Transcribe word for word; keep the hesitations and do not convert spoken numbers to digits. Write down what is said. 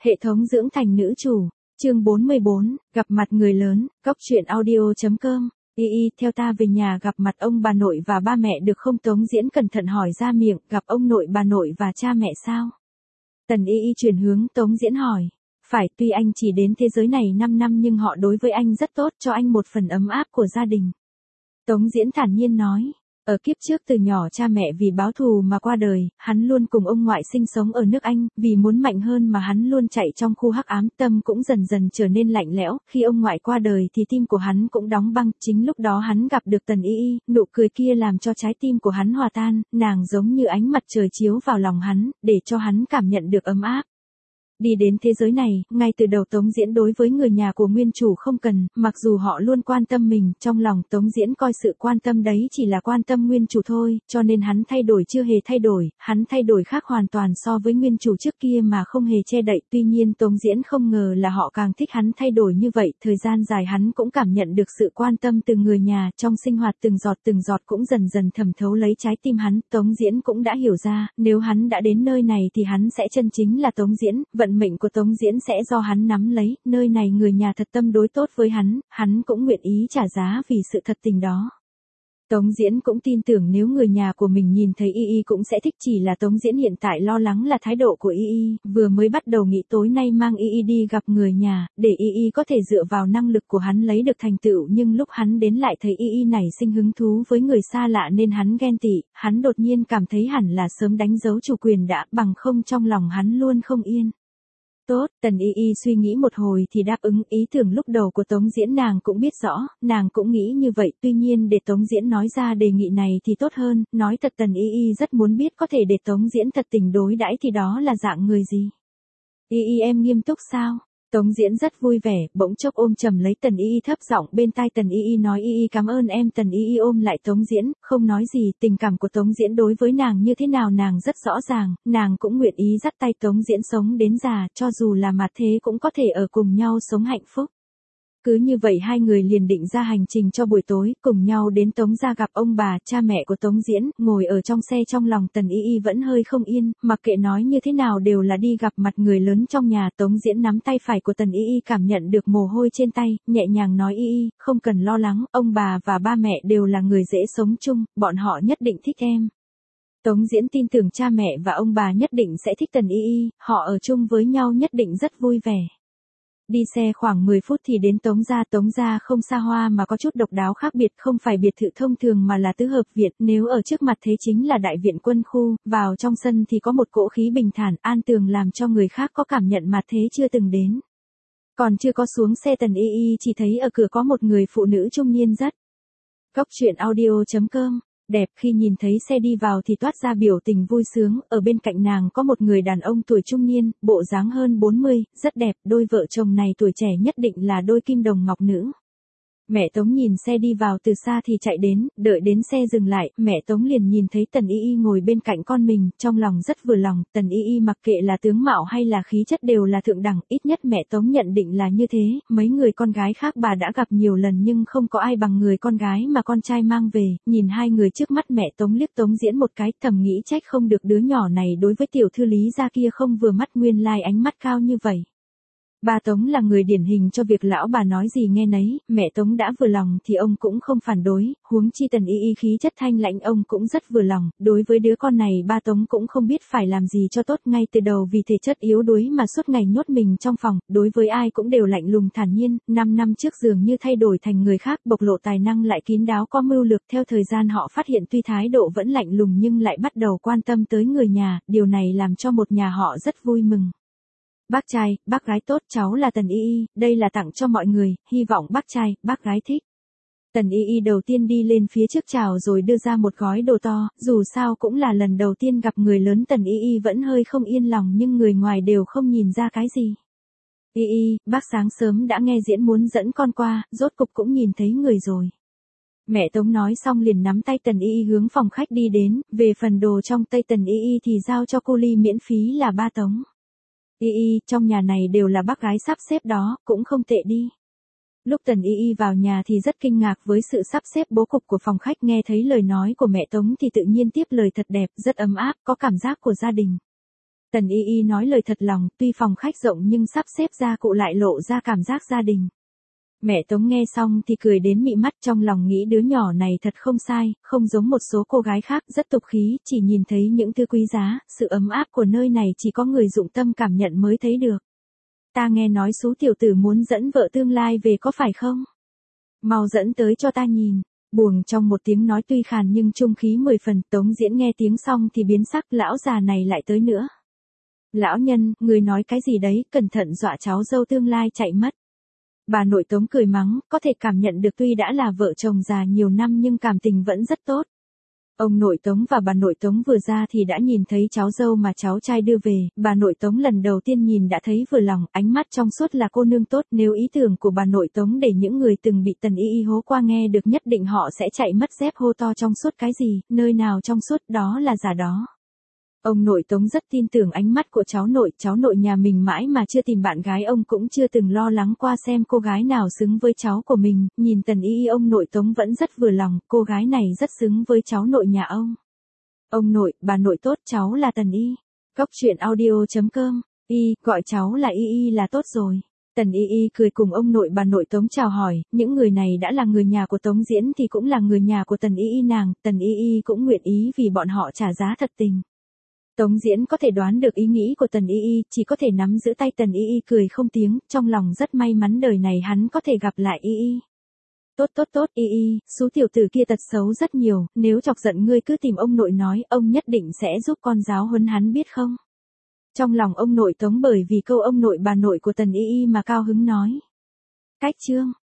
Hệ thống dưỡng thành nữ chủ, chương bốn mươi bốn, gặp mặt người lớn, góc truyện audio.com. Y y, theo ta về nhà gặp mặt ông bà nội và ba mẹ được không? Tống Diễn cẩn thận hỏi ra miệng, gặp ông nội bà nội và cha mẹ sao? Tần Y y chuyển hướng Tống Diễn hỏi. Phải, tuy anh chỉ đến thế giới này năm năm nhưng họ đối với anh rất tốt, cho anh một phần ấm áp của gia đình. Tống Diễn thản nhiên nói. Ở kiếp trước từ nhỏ cha mẹ vì báo thù mà qua đời, hắn luôn cùng ông ngoại sinh sống ở nước Anh, vì muốn mạnh hơn mà hắn luôn chạy trong khu hắc ám, tâm cũng dần dần trở nên lạnh lẽo, khi ông ngoại qua đời thì tim của hắn cũng đóng băng, chính lúc đó hắn gặp được Tần Y y, nụ cười kia làm cho trái tim của hắn hòa tan, nàng giống như ánh mặt trời chiếu vào lòng hắn, để cho hắn cảm nhận được ấm áp. Đi đến thế giới này, ngay từ đầu Tống Diễn đối với người nhà của nguyên chủ không cần, mặc dù họ luôn quan tâm mình, trong lòng Tống Diễn coi sự quan tâm đấy chỉ là quan tâm nguyên chủ thôi, cho nên hắn thay đổi chưa hề thay đổi, hắn thay đổi khác hoàn toàn so với nguyên chủ trước kia mà không hề che đậy, tuy nhiên Tống Diễn không ngờ là họ càng thích hắn thay đổi như vậy, thời gian dài hắn cũng cảm nhận được sự quan tâm từ người nhà, trong sinh hoạt từng giọt từng giọt cũng dần dần thẩm thấu lấy trái tim hắn, Tống Diễn cũng đã hiểu ra, nếu hắn đã đến nơi này thì hắn sẽ chân chính là Tống Diễn, vận mệnh của Tống Diễn sẽ do hắn nắm lấy, nơi này người nhà thật tâm đối tốt với hắn, hắn cũng nguyện ý trả giá vì sự thật tình đó. Tống Diễn cũng tin tưởng nếu người nhà của mình nhìn thấy Y Y cũng sẽ thích, chỉ là Tống Diễn hiện tại lo lắng là thái độ của Y Y, vừa mới bắt đầu nghĩ tối nay mang Y Y đi gặp người nhà, để Y Y có thể dựa vào năng lực của hắn lấy được thành tựu, nhưng lúc hắn đến lại thấy Y Y nảy sinh hứng thú với người xa lạ nên hắn ghen tị, hắn đột nhiên cảm thấy hẳn là sớm đánh dấu chủ quyền đã, bằng không trong lòng hắn luôn không yên. Tốt, Tần Y Y suy nghĩ một hồi thì đáp ứng, ý tưởng lúc đầu của Tống Diễn nàng cũng biết rõ, nàng cũng nghĩ như vậy, tuy nhiên để Tống Diễn nói ra đề nghị này thì tốt hơn, nói thật Tần Y Y rất muốn biết có thể để Tống Diễn thật tình đối đãi thì đó là dạng người gì. Y Y em nghiêm túc sao? Tống Diễn rất vui vẻ, bỗng chốc ôm chầm lấy Tần Y Y thấp giọng bên tai Tần Y Y nói Y Y cảm ơn em. Tần Y Y ôm lại Tống Diễn, không nói gì, tình cảm của Tống Diễn đối với nàng như thế nào nàng rất rõ ràng, nàng cũng nguyện ý dắt tay Tống Diễn sống đến già, cho dù là mặt thế cũng có thể ở cùng nhau sống hạnh phúc. Cứ như vậy hai người liền định ra hành trình cho buổi tối, cùng nhau đến Tống gia gặp ông bà, cha mẹ của Tống Diễn, ngồi ở trong xe trong lòng Tần Y Y vẫn hơi không yên, mặc kệ nói như thế nào đều là đi gặp mặt người lớn trong nhà. Tống Diễn nắm tay phải của Tần Y Y cảm nhận được mồ hôi trên tay, nhẹ nhàng nói Y Y, không cần lo lắng, ông bà và ba mẹ đều là người dễ sống chung, bọn họ nhất định thích em. Tống Diễn tin tưởng cha mẹ và ông bà nhất định sẽ thích Tần Y Y, họ ở chung với nhau nhất định rất vui vẻ. Đi xe khoảng mười phút thì đến Tống gia. Tống gia không xa hoa mà có chút độc đáo khác biệt, không phải biệt thự thông thường mà là tứ hợp viện, nếu ở trước mặt thế chính là đại viện quân khu, vào trong sân thì có một cỗ khí bình thản, an tường làm cho người khác có cảm nhận mặt thế chưa từng đến. Còn chưa có xuống xe Tần Y Y chỉ thấy ở cửa có một người phụ nữ trung niên rất. Góc truyện audio.com. Đẹp, khi nhìn thấy xe đi vào thì toát ra biểu tình vui sướng, ở bên cạnh nàng có một người đàn ông tuổi trung niên, bộ dáng hơn bốn mươi, rất đẹp, đôi vợ chồng này tuổi trẻ nhất định là đôi kim đồng ngọc nữ. Mẹ Tống nhìn xe đi vào từ xa thì chạy đến, đợi đến xe dừng lại, mẹ Tống liền nhìn thấy Tần Y Y ngồi bên cạnh con mình, trong lòng rất vừa lòng, Tần Y Y mặc kệ là tướng mạo hay là khí chất đều là thượng đẳng, ít nhất mẹ Tống nhận định là như thế, mấy người con gái khác bà đã gặp nhiều lần nhưng không có ai bằng người con gái mà con trai mang về, nhìn hai người trước mắt mẹ Tống liếc Tống Diễn một cái, thầm nghĩ trách không được đứa nhỏ này đối với tiểu thư Lý gia kia không vừa mắt, nguyên lai ánh mắt cao như vậy. Ba Tống là người điển hình cho việc lão bà nói gì nghe nấy, mẹ Tống đã vừa lòng thì ông cũng không phản đối, huống chi Tần Y Y khí chất thanh lãnh ông cũng rất vừa lòng, đối với đứa con này ba Tống cũng không biết phải làm gì cho tốt, ngay từ đầu vì thể chất yếu đuối mà suốt ngày nhốt mình trong phòng, đối với ai cũng đều lạnh lùng thản nhiên, năm năm trước dường như thay đổi thành người khác, bộc lộ tài năng lại kín đáo có mưu lược, theo thời gian họ phát hiện tuy thái độ vẫn lạnh lùng nhưng lại bắt đầu quan tâm tới người nhà, điều này làm cho một nhà họ rất vui mừng. Bác trai, bác gái tốt, cháu là Tần Y Y, đây là tặng cho mọi người, hy vọng bác trai, bác gái thích. Tần Y Y đầu tiên đi lên phía trước chào rồi đưa ra một gói đồ to, dù sao cũng là lần đầu tiên gặp người lớn, Tần Y Y vẫn hơi không yên lòng nhưng người ngoài đều không nhìn ra cái gì. Y Y, bác sáng sớm đã nghe diễn muốn dẫn con qua, rốt cục cũng nhìn thấy người rồi. Mẹ Tống nói xong liền nắm tay Tần Y Y hướng phòng khách đi đến, về phần đồ trong tay Tần Y Y thì giao cho cô Ly miễn phí là ba Tống. Y Y, trong nhà này đều là bác gái sắp xếp đó, cũng không tệ đi. Lúc Tần Y Y vào nhà thì rất kinh ngạc với sự sắp xếp bố cục của phòng khách, nghe thấy lời nói của mẹ Tống thì tự nhiên tiếp lời thật đẹp, rất ấm áp, có cảm giác của gia đình. Tần Y Y nói lời thật lòng, tuy phòng khách rộng nhưng sắp xếp gia cụ lại lộ ra cảm giác gia đình. Mẹ Tống nghe xong thì cười đến mị mắt, trong lòng nghĩ đứa nhỏ này thật không sai, không giống một số cô gái khác, rất tục khí, chỉ nhìn thấy những thứ quý giá, sự ấm áp của nơi này chỉ có người dụng tâm cảm nhận mới thấy được. Ta nghe nói số tiểu tử muốn dẫn vợ tương lai về có phải không? Mau dẫn tới cho ta nhìn. Buồng trong một tiếng nói tuy khàn nhưng trung khí mười phần, Tống Diễn nghe tiếng xong thì biến sắc, lão già này lại tới nữa. Lão nhân, người nói cái gì đấy, cẩn thận dọa cháu dâu tương lai chạy mất. Bà nội Tống cười mắng, có thể cảm nhận được tuy đã là vợ chồng già nhiều năm nhưng cảm tình vẫn rất tốt. Ông nội Tống và bà nội Tống vừa ra thì đã nhìn thấy cháu dâu mà cháu trai đưa về, bà nội Tống lần đầu tiên nhìn đã thấy vừa lòng, ánh mắt trong suốt là cô nương tốt, nếu ý tưởng của bà nội Tống để những người từng bị Tần Y Y hố qua nghe được nhất định họ sẽ chạy mất dép hô to trong suốt cái gì, nơi nào trong suốt đó là giả đó. Ông nội Tống rất tin tưởng ánh mắt của cháu nội, cháu nội nhà mình mãi mà chưa tìm bạn gái, ông cũng chưa từng lo lắng qua xem cô gái nào xứng với cháu của mình, nhìn Tần Y Y ông nội Tống vẫn rất vừa lòng, cô gái này rất xứng với cháu nội nhà ông. Ông nội, bà nội tốt, cháu là Tần Y. Cóc truyện audio chấm com, Y, gọi cháu là Y Y là tốt rồi. Tần Y Y cười cùng ông nội bà nội Tống chào hỏi, những người này đã là người nhà của Tống Diễn thì cũng là người nhà của Tần Y Y nàng, Tần Y Y cũng nguyện ý vì bọn họ trả giá thật tình. Tống Diễn có thể đoán được ý nghĩ của Tần Y Y, chỉ có thể nắm giữ tay Tần Y Y cười không tiếng, trong lòng rất may mắn đời này hắn có thể gặp lại Y Y. Tốt tốt tốt Y Y, số tiểu tử kia tật xấu rất nhiều, nếu chọc giận ngươi cứ tìm ông nội nói, ông nhất định sẽ giúp con giáo huấn hắn biết không? Trong lòng ông nội Tống bởi vì câu ông nội bà nội của Tần Y Y mà cao hứng nói. Cách chương